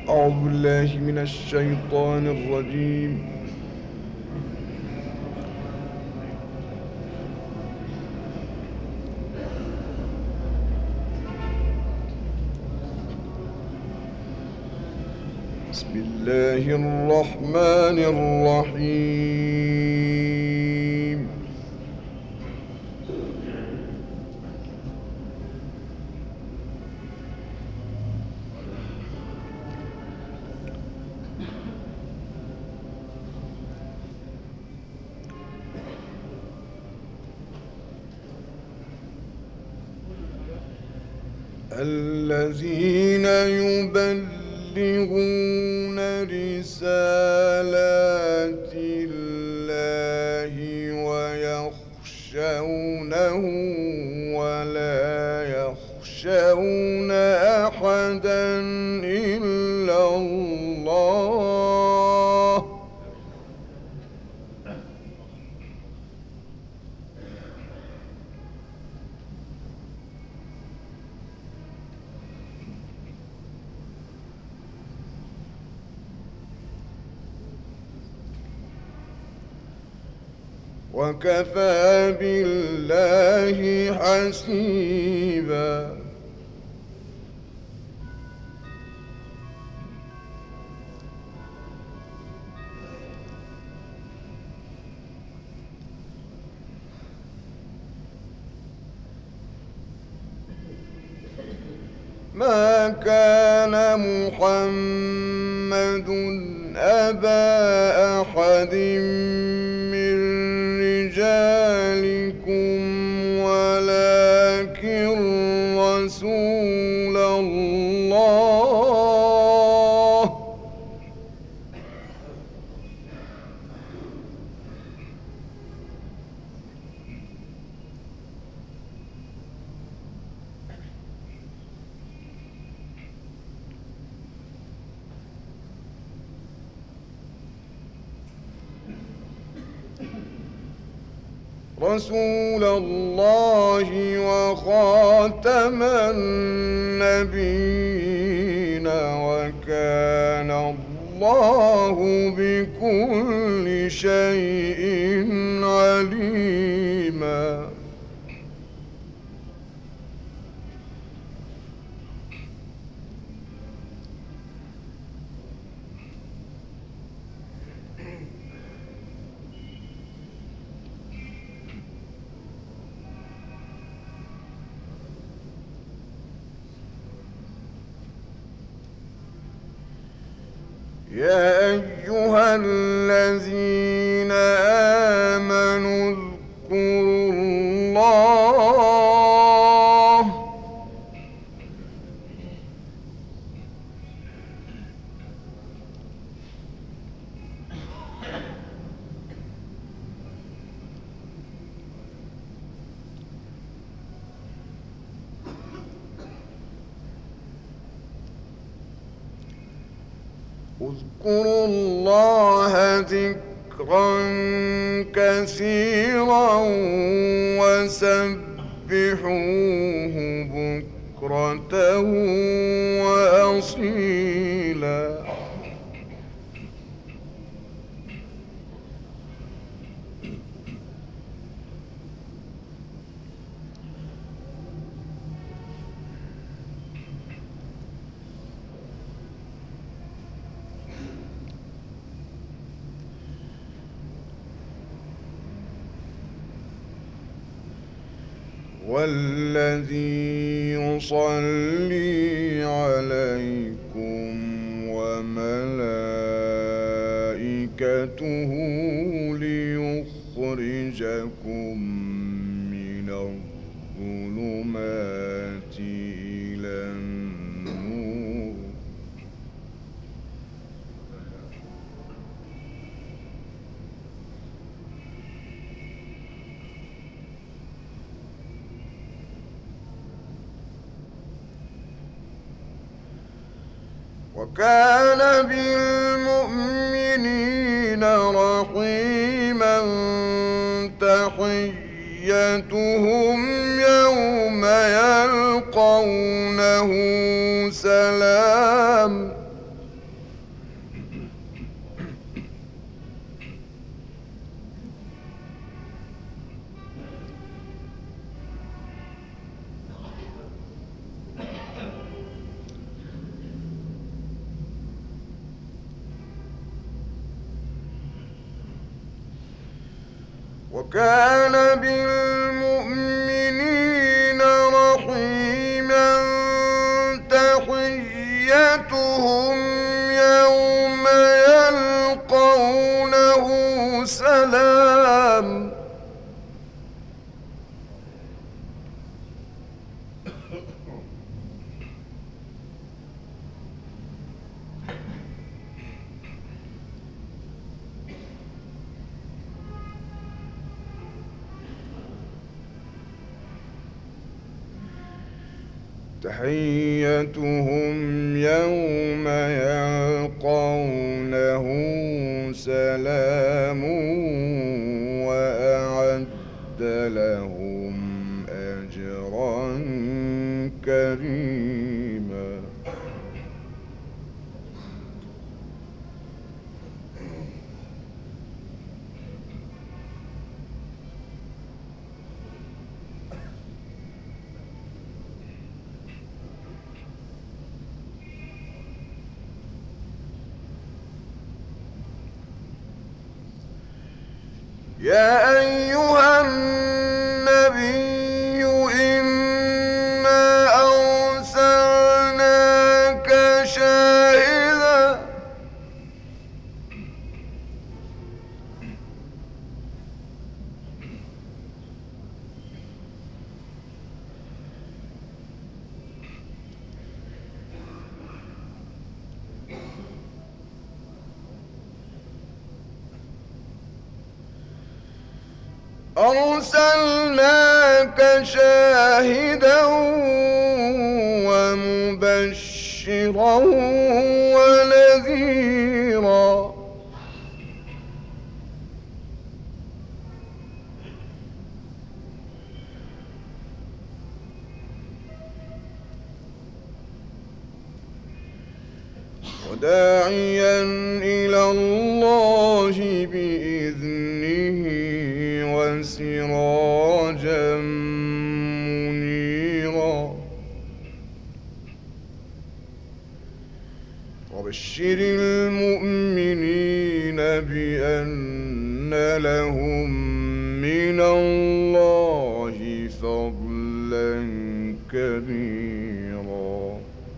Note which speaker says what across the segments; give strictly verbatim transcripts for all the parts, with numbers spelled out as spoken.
Speaker 1: أعوذ بالله من الشيطان الرجيم. بسم الله الرحمن الرحيم. الذين يبلغون رسالات الله ويخشونه ولا يخشون أحدا إلا الله. وكفى بالله حسيبا. ما كان محمد أبا أحد من رجالكم ولكن رسول الله. رسول الله وخاتم النبيين وكان الله بكل شيء عليما. يا أيها الذين آمنوا اذكروا الله اذكروا الله ذكرا كثيرا وسبحوه بكرة وأصيلا. والذي يصلي عليكم وملائكته ليخرجكم من الظلمات إلى النور. وكان بالمؤمنين رحيما. تحيتهم يوم يلقونه سلام وكان بالمؤمنين رحيما تحيتهم يوم يلقونه سلام تحيتهم يوم يلقونه سلام وأعد لهم أجرا كريما. يا أيها النبي إنا أرسلناك شاهدا أرسلناك شاهدا ومبشرا ونذيرا وداعيا إلى الله بإذنه وسراجا منيرا. وبشر المؤمنين بأن لهم من الله فضلا كبيرا.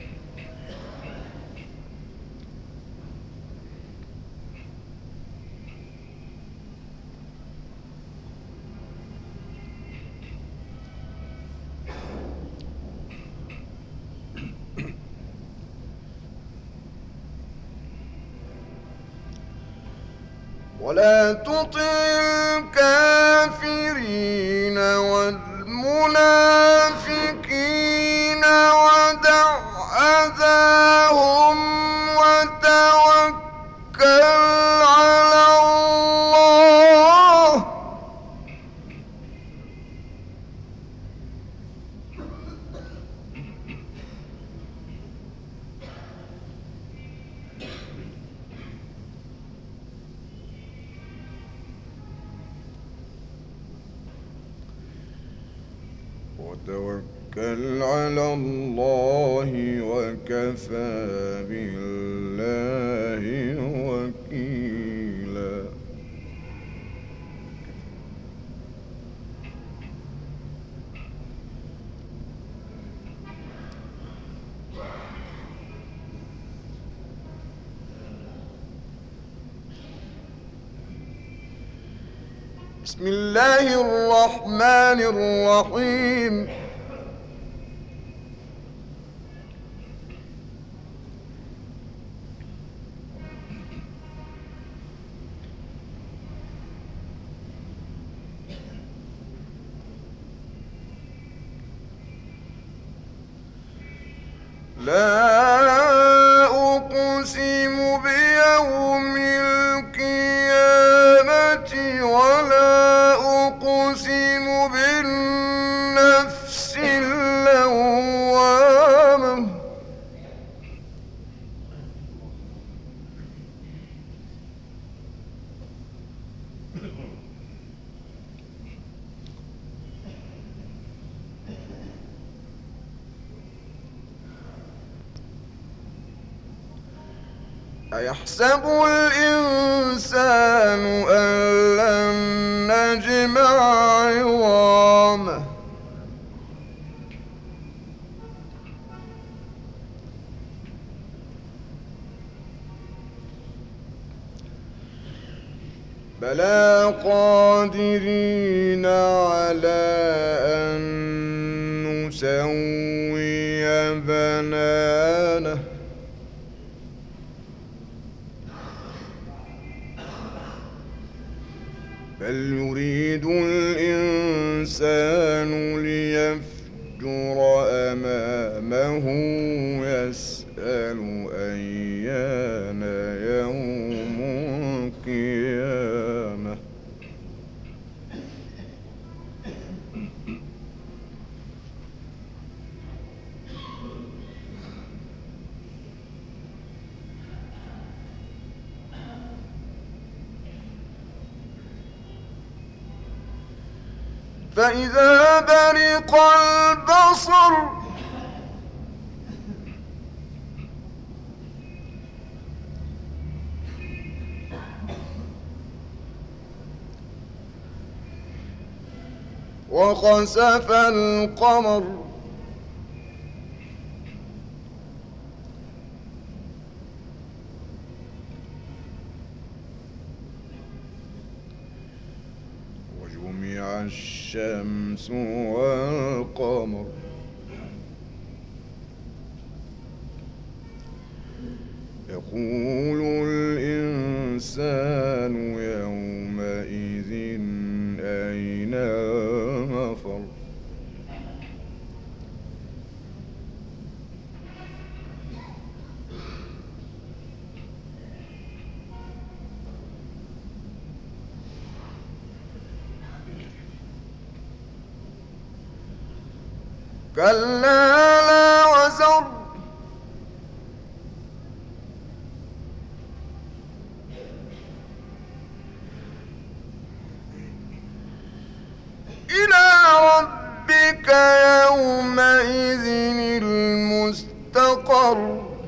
Speaker 1: ولا تطع الكافرين والمنافقين ودع أذاهم وتوكل على الله وتوكل على الله وكفى بالله وكيلا. بسم الله الرحمن الرحيم. لا أقسم بيوم القيامة ولا أقسم بالنفس اللوامة أيحسب الإنسان أن لن نجد عظامه بلى قادرين على أن نسوي بنانه بل يريد الإنسان ليفجر أمامه يسأل أيان يوم القيامة فإذا برق البصر وخسف القمر وجمع الشمس والقمر يقول الإنسان يومئذ أين المفر كلا لا وزر إلى ربك يومئذ المستقر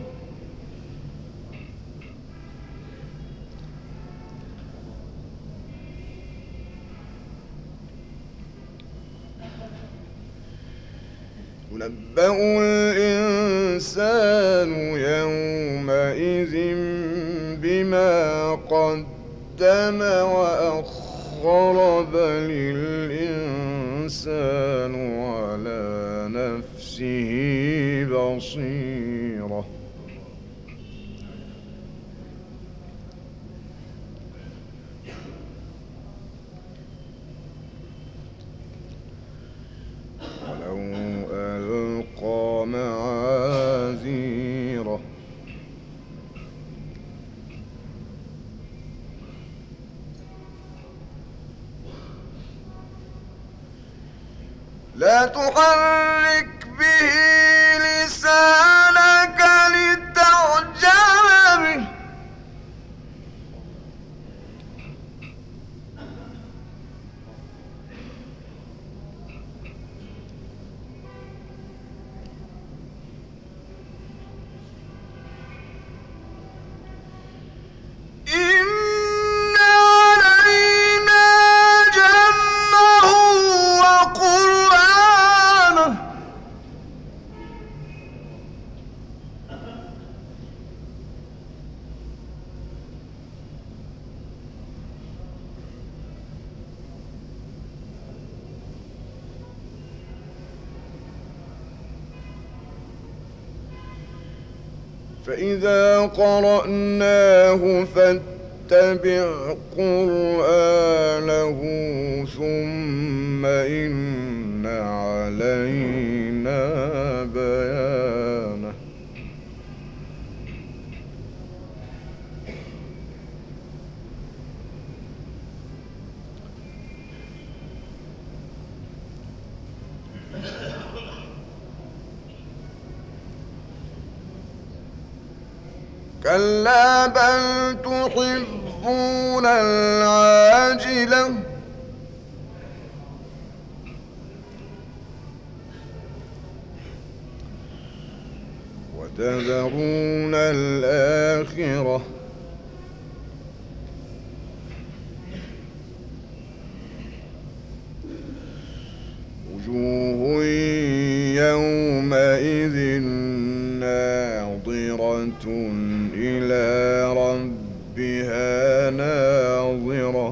Speaker 1: ينبأ الإنسان يومئذ بما قدم وأخر بل الإنسان على نفسه بصيرة ولو ألقى معاذيره لا تحرك به لسانك لتعجل به فإذا قرأناه فاتبع قرآنه ثم إن علينا بيانه كلا بل تحبون العاجلة وتذرون الآخرة ناظرة إلى ربها ناظرة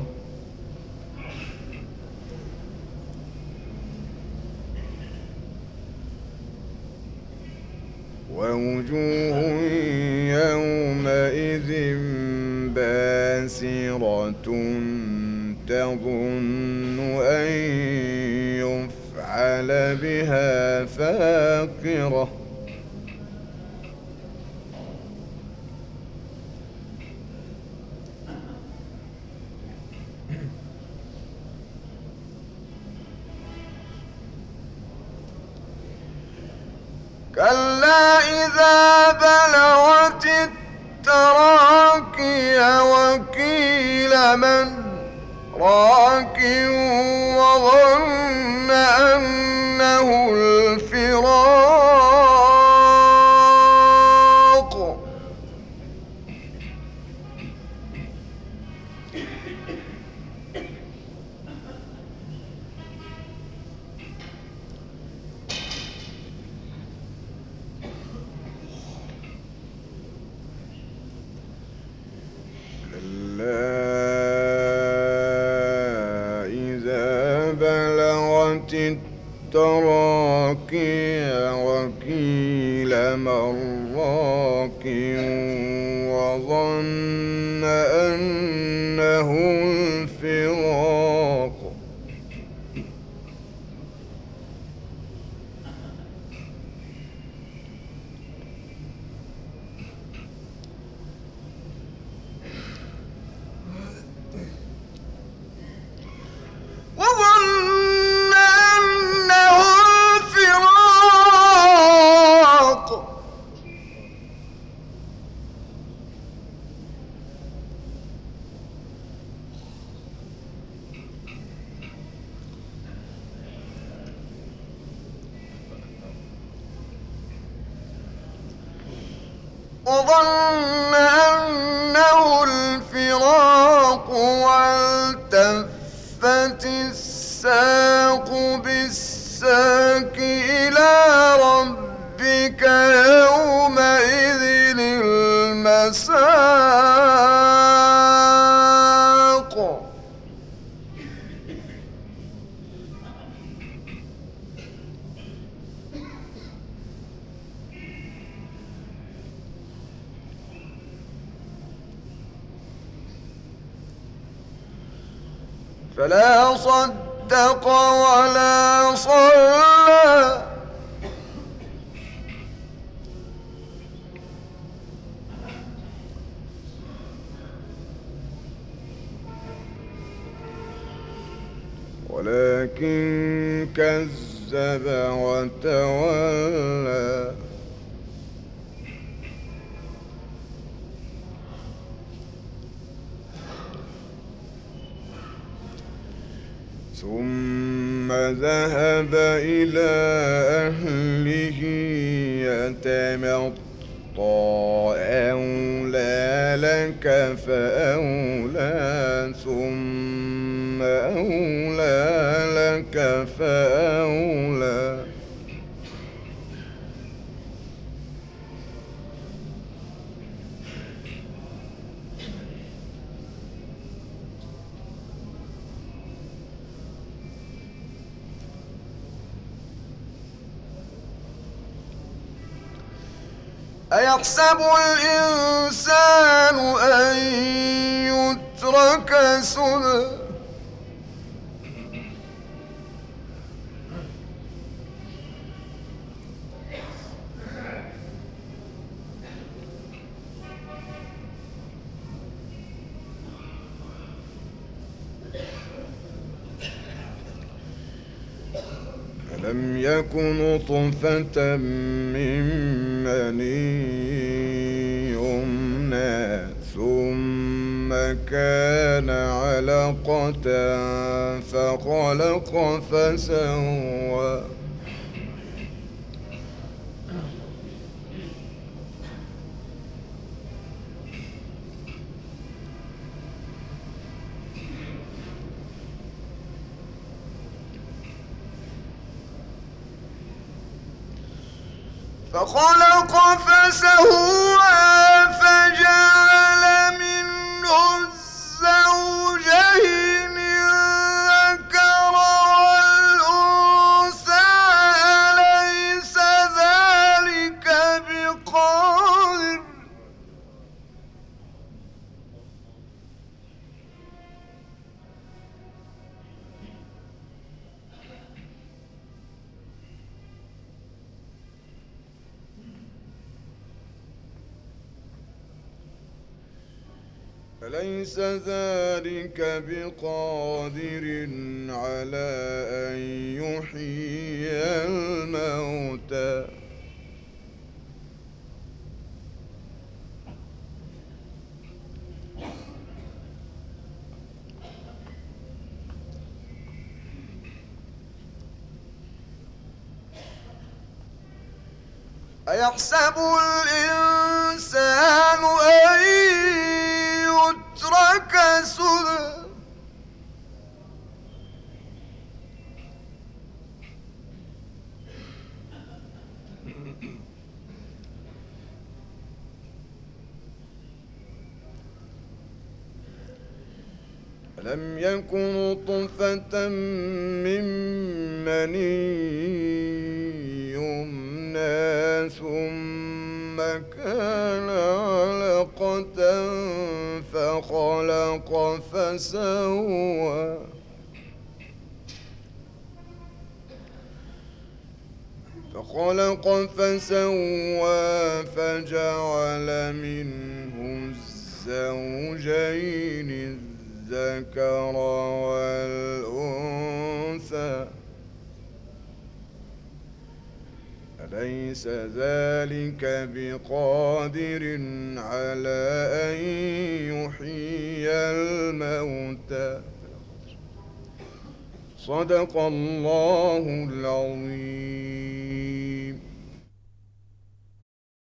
Speaker 1: ووجوه يومئذ باسرة تظن أن يفعل بها فاقرة كلا إذا بلغت التراقي وقيل من راق وظن أنه الفراق التراقي وقيل من راق وظن أنه الفراق وظن أنه الفراق والتفت الساق بالساق إلى ربك يومئذ المساق فلا صدق ولا صلى ولكن كذب وتولى ثم ذهب إلى أهله يتمطى أولى لك فأولى ثم أولى لك فأولى أيحسب الإنسان أن يترك سدى ألم يكن نطفة من مني يمنى ثم كان علقة فخلق فسوى فخلق فسوى أليس ذلك بقادر على أن يحيي الموتى أيحسب الإنسان أن يترك سدى ألم يكن نطفة من مني يمنى ثم كان علقة فخلق فسوى فخلق فسوى فجعل منه الزوجين الذكر والأنثى أليس ذلك بقادر على أن يحيي الموتى صدق الله العظيم.